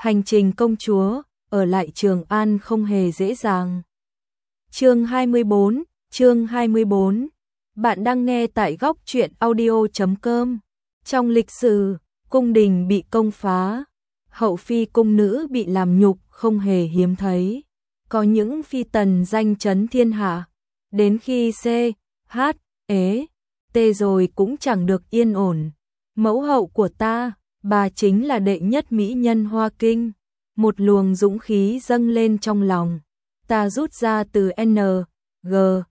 Hành trình công chúa, ở lại Trường An không hề dễ dàng. Chương 24. Bạn đang nghe tại góc truyện audio.com. Trong lịch sử, cung đình bị công phá, hậu phi cung nữ bị làm nhục không hề hiếm thấy. Có những phi tần danh chấn thiên hạ, đến khi C, H, ế, T rồi cũng chẳng được yên ổn. Mẫu hậu của ta, bà chính là đệ nhất mỹ nhân Hoa Kinh. Một luồng dũng khí dâng lên trong lòng. Ta rút ra từ N, G,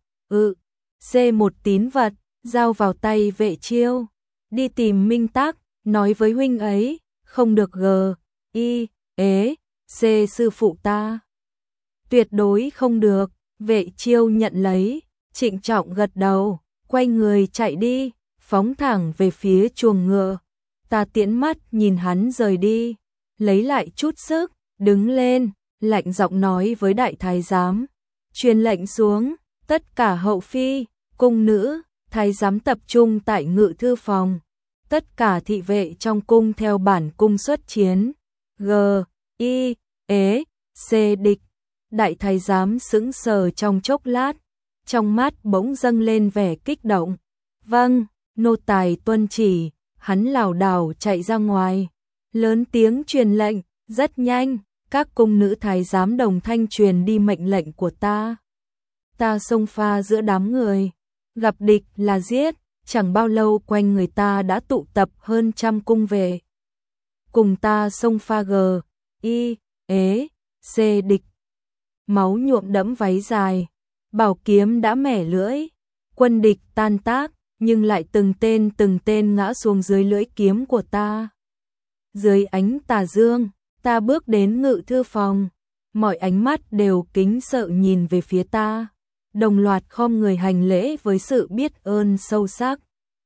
C một tín vật, giao vào tay Vệ Chiêu. Đi tìm Minh Tác, nói với huynh ấy, không được G, I, ế, C sư phụ ta. Tuyệt đối không được. Vệ Chiêu nhận lấy, trịnh trọng gật đầu, quay người chạy đi, phóng thẳng về phía chuồng ngựa. Ta tiễn mắt nhìn hắn rời đi, lấy lại chút sức, đứng lên, lạnh giọng nói với đại thái giám, truyền lệnh xuống, tất cả hậu phi, cung nữ, thái giám tập trung tại ngự thư phòng, tất cả thị vệ trong cung theo bản cung xuất chiến. G, I, ế, C địch. Đại thái giám sững sờ trong chốc lát, trong mắt bỗng dâng lên vẻ kích động. Vâng, nô tài tuân chỉ. Hắn lảo đảo chạy ra ngoài, lớn tiếng truyền lệnh, rất nhanh, các cung nữ thái giám đồng thanh truyền đi mệnh lệnh của ta. Ta xông pha giữa đám người, gặp địch là giết, chẳng bao lâu quanh người ta đã tụ tập hơn 100 cung vệ. Cùng ta xông pha G, I, ế, C địch. Máu nhuộm đẫm váy dài, bảo kiếm đã mẻ lưỡi, quân địch tan tác. Nhưng lại từng tên ngã xuống dưới lưỡi kiếm của ta. Dưới ánh tà dương, ta bước đến ngự thư phòng, mọi ánh mắt đều kính sợ nhìn về phía ta, đồng loạt khom người hành lễ với sự biết ơn sâu sắc.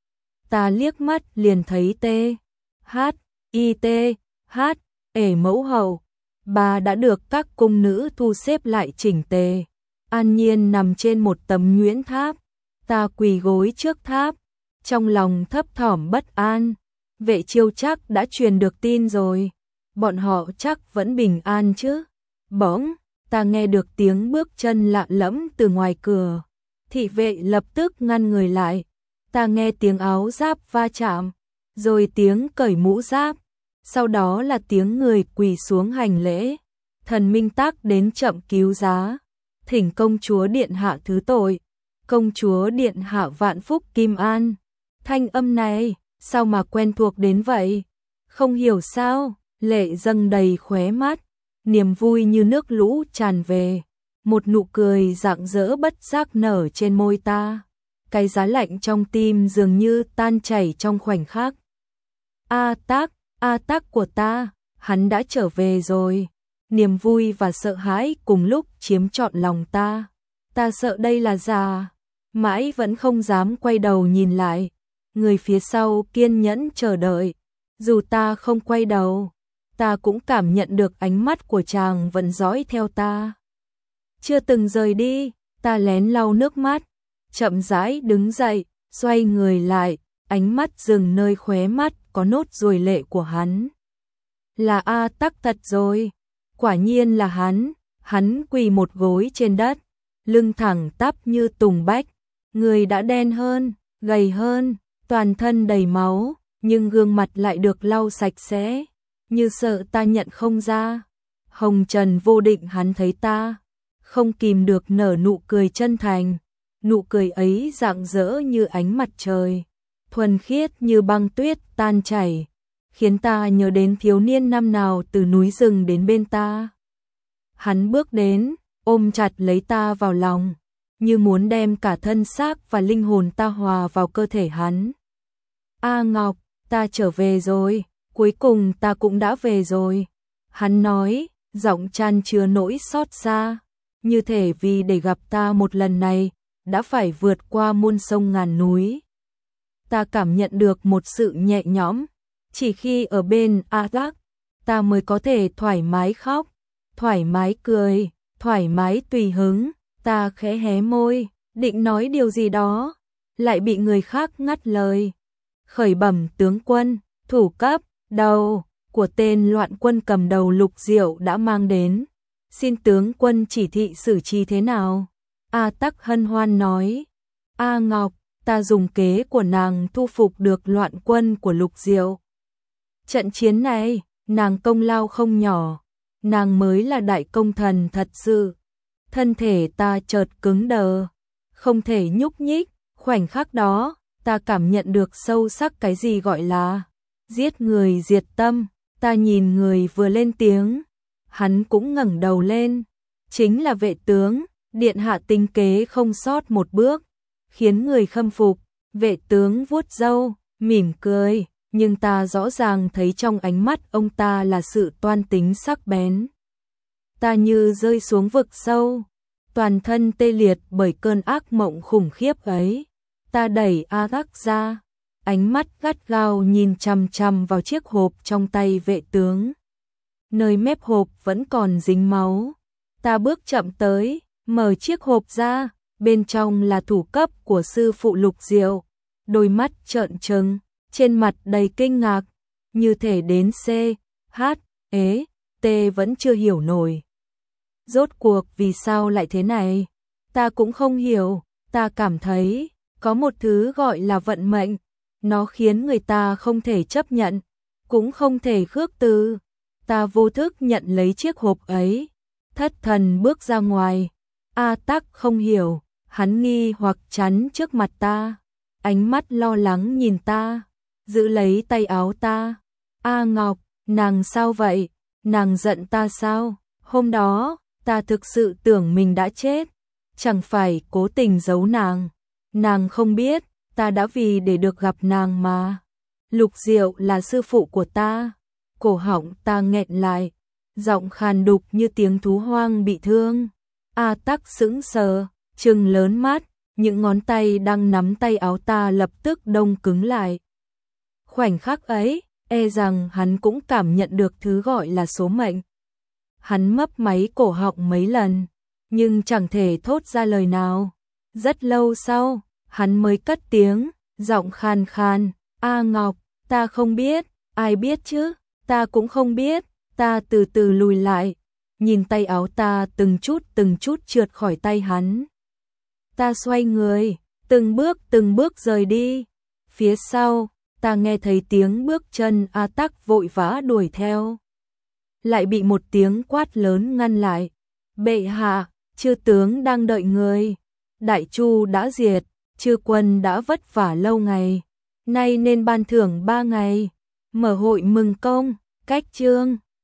Ta liếc mắt liền thấy T, H, I T, H, ể mẫu hậu, bà đã được các cung nữ thu xếp lại chỉnh tề, an nhiên nằm trên một tấm nhuyễn tháp. Ta quỳ gối trước tháp, trong lòng thấp thỏm bất an. Vệ Chiêu chắc đã truyền được tin rồi, bọn họ chắc vẫn bình an chứ. Bỗng, ta nghe được tiếng bước chân lạ lẫm từ ngoài cửa. Thị vệ lập tức ngăn người lại. Ta nghe tiếng áo giáp va chạm, rồi tiếng cởi mũ giáp, sau đó là tiếng người quỳ xuống hành lễ. Thần Minh Tác đến chậm cứu giá, thỉnh công chúa điện hạ thứ tội. Công chúa điện hạ vạn phúc kim an. Thanh âm này, sao mà quen thuộc đến vậy? Không hiểu sao, lệ dâng đầy khóe mắt, niềm vui như nước lũ tràn về. Một nụ cười rạng rỡ bất giác nở trên môi ta. Cái giá lạnh trong tim dường như tan chảy trong khoảnh khắc. A Tác của ta, hắn đã trở về rồi. Niềm vui và sợ hãi cùng lúc chiếm trọn lòng ta. Ta sợ đây là giả. Mãi vẫn không dám quay đầu nhìn lại. Người phía sau kiên nhẫn chờ đợi. Dù ta không quay đầu, ta cũng cảm nhận được ánh mắt của chàng vẫn dõi theo ta. Chưa từng rời đi, ta lén lau nước mắt, chậm rãi đứng dậy, xoay người lại, ánh mắt dừng nơi khóe mắt có nốt ruồi lệ của hắn. Là A Tắc thật rồi, quả nhiên là hắn quỳ một gối trên đất, lưng thẳng tắp như tùng bách. Người đã đen hơn, gầy hơn, toàn thân đầy máu, nhưng gương mặt lại được lau sạch sẽ, như sợ ta nhận không ra. Hồng trần vô định hắn thấy ta, không kìm được nở nụ cười chân thành. Nụ cười ấy rạng rỡ như ánh mặt trời, thuần khiết như băng tuyết tan chảy, khiến ta nhớ đến thiếu niên năm nào từ núi rừng đến bên ta. Hắn bước đến, ôm chặt lấy ta vào lòng, như muốn đem cả thân xác và linh hồn ta hòa vào cơ thể hắn. A Ngọc, ta trở về rồi, cuối cùng ta cũng đã về rồi. Hắn nói, giọng chan chứa nỗi xót xa, như thể vì để gặp ta một lần này, đã phải vượt qua muôn sông ngàn núi. Ta cảm nhận được một sự nhẹ nhõm, chỉ khi ở bên A Tắc, ta mới có thể thoải mái khóc, thoải mái cười, thoải mái tùy hứng. Ta khẽ hé môi, định nói điều gì đó, lại bị người khác ngắt lời. Khởi bẩm tướng quân, thủ cấp, đầu, của tên loạn quân cầm đầu Lục Diệu đã mang đến. Xin tướng quân chỉ thị xử trí thế nào? A Tắc hân hoan nói. A Ngọc, ta dùng kế của nàng thu phục được loạn quân của Lục Diệu. Trận chiến này, nàng công lao không nhỏ, nàng mới là đại công thần thật sự. Thân thể ta chợt cứng đờ, không thể nhúc nhích, khoảnh khắc đó, ta cảm nhận được sâu sắc cái gì gọi là giết người diệt tâm. Ta nhìn người vừa lên tiếng, hắn cũng ngẩng đầu lên, chính là Vệ tướng, điện hạ tinh kế không sót một bước, khiến người khâm phục. Vệ tướng vuốt râu, mỉm cười, nhưng ta rõ ràng thấy trong ánh mắt ông ta là sự toan tính sắc bén. Ta như rơi xuống vực sâu, toàn thân tê liệt bởi cơn ác mộng khủng khiếp ấy. Ta đẩy A Tắc ra, ánh mắt gắt gao nhìn chằm chằm vào chiếc hộp trong tay vệ tướng. Nơi mép hộp vẫn còn dính máu. Ta bước chậm tới, mở chiếc hộp ra, bên trong là thủ cấp của sư phụ Lục Diệu. Đôi mắt trợn trừng, trên mặt đầy kinh ngạc, như thể đến C, H, ế, T vẫn chưa hiểu nổi. Rốt cuộc vì sao lại thế này? Ta cũng không hiểu, ta cảm thấy có một thứ gọi là vận mệnh, nó khiến người ta không thể chấp nhận, cũng không thể khước từ. Ta vô thức nhận lấy chiếc hộp ấy, thất thần bước ra ngoài. A Tắc không hiểu, hắn nghi hoặc chắn trước mặt ta, ánh mắt lo lắng nhìn ta, giữ lấy tay áo ta. A Ngọc, nàng sao vậy? Nàng giận ta sao? Hôm đó, ta thực sự tưởng mình đã chết, chẳng phải cố tình giấu nàng. Nàng không biết, ta đã vì để được gặp nàng mà. Lục Diệu là sư phụ của ta. Cổ họng ta nghẹn lại, giọng khàn đục như tiếng thú hoang bị thương. A Tắc sững sờ, trừng lớn mắt, những ngón tay đang nắm tay áo ta lập tức đông cứng lại. Khoảnh khắc ấy, e rằng hắn cũng cảm nhận được thứ gọi là số mệnh. Hắn mấp máy cổ họng mấy lần, nhưng chẳng thể thốt ra lời nào. Rất lâu sau, hắn mới cất tiếng, giọng khan khan, A Ngọc, ta không biết, ai biết chứ, ta cũng không biết. Ta từ từ lùi lại, nhìn tay áo ta từng chút trượt khỏi tay hắn. Ta xoay người, từng bước rời đi. Phía sau, ta nghe thấy tiếng bước chân A Tắc vội vã đuổi theo. Lại bị một tiếng quát lớn ngăn lại. Bệ hạ, chư tướng đang đợi người. Đại Chu đã diệt, chư quân đã vất vả lâu ngày, nay nên ban thưởng 3 ngày, mở hội mừng công, cách chương.